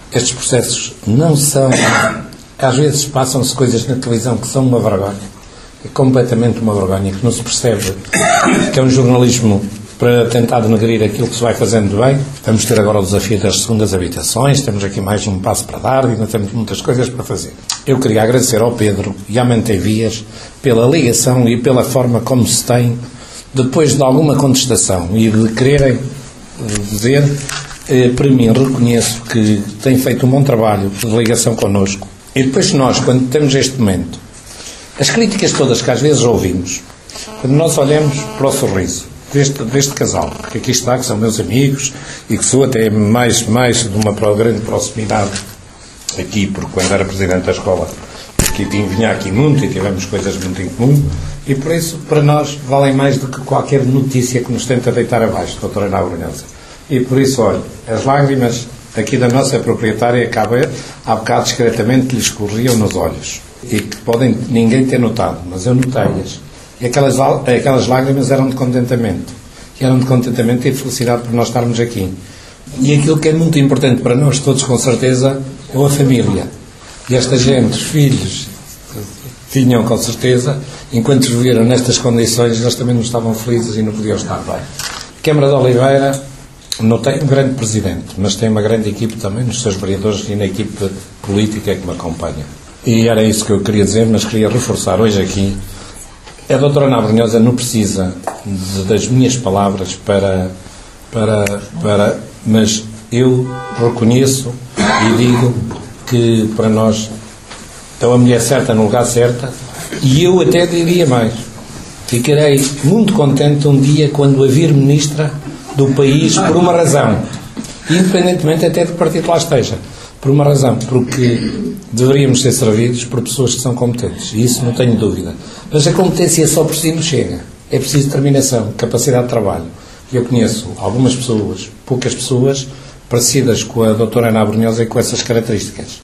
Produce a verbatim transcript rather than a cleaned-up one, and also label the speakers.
Speaker 1: estes processos não são... Às vezes passam-se coisas na televisão que são uma vergonha. É completamente uma vergonha, que não se percebe que é um jornalismo para tentar denegrir aquilo que se vai fazendo de bem. Vamos ter agora o desafio das segundas habitações, temos aqui mais um passo para dar e ainda temos muitas coisas para fazer. Eu queria agradecer ao Pedro e à Mantevias pela ligação e pela forma como se tem, depois de alguma contestação e de quererem dizer, eh, para mim reconheço que têm feito um bom trabalho de ligação connosco. E depois nós, quando temos este momento, as críticas todas que às vezes ouvimos, quando nós olhamos para o sorriso deste, deste casal, que aqui está, que são meus amigos, e que sou até mais, mais de uma grande proximidade aqui, porque quando era presidente da escola, aqui vinha aqui muito e tivemos coisas muito em comum, e por isso, para nós, valem mais do que qualquer notícia que nos tenta deitar abaixo, doutora Ana Abrunhosa. E por isso, olha, as lágrimas aqui da nossa proprietária acaba, há bocado discretamente lhes escorriam nos olhos, e que podem ninguém ter notado, mas eu notei-as. E aquelas, aquelas lágrimas eram de contentamento. E eram de contentamento e de felicidade por nós estarmos aqui. E aquilo que é muito importante para nós todos, com certeza, é a família. E esta gente, os filhos, tinham com certeza, enquanto os viram nestas condições, eles também não estavam felizes e não podiam estar bem. Câmara de Oliveira não tem um grande presidente, mas tem uma grande equipe também nos seus vereadores e na equipe política que me acompanha. E era isso que eu queria dizer, mas queria reforçar hoje aqui. A doutora Ana Abrunhosa não precisa de, das minhas palavras para, para, para... Mas eu reconheço e digo que para nós é uma mulher certa no lugar certo, e eu até diria mais. Ficarei muito contente um dia quando a vir ministra do país por uma razão, independentemente até do partido que lá esteja, por uma razão, porque deveríamos ser servidos por pessoas que são competentes, e isso não tenho dúvida. Mas a competência só por si não chega. É preciso determinação, capacidade de trabalho. Eu conheço algumas pessoas, poucas pessoas, parecidas com a doutora Ana Abrunhosa e com essas características.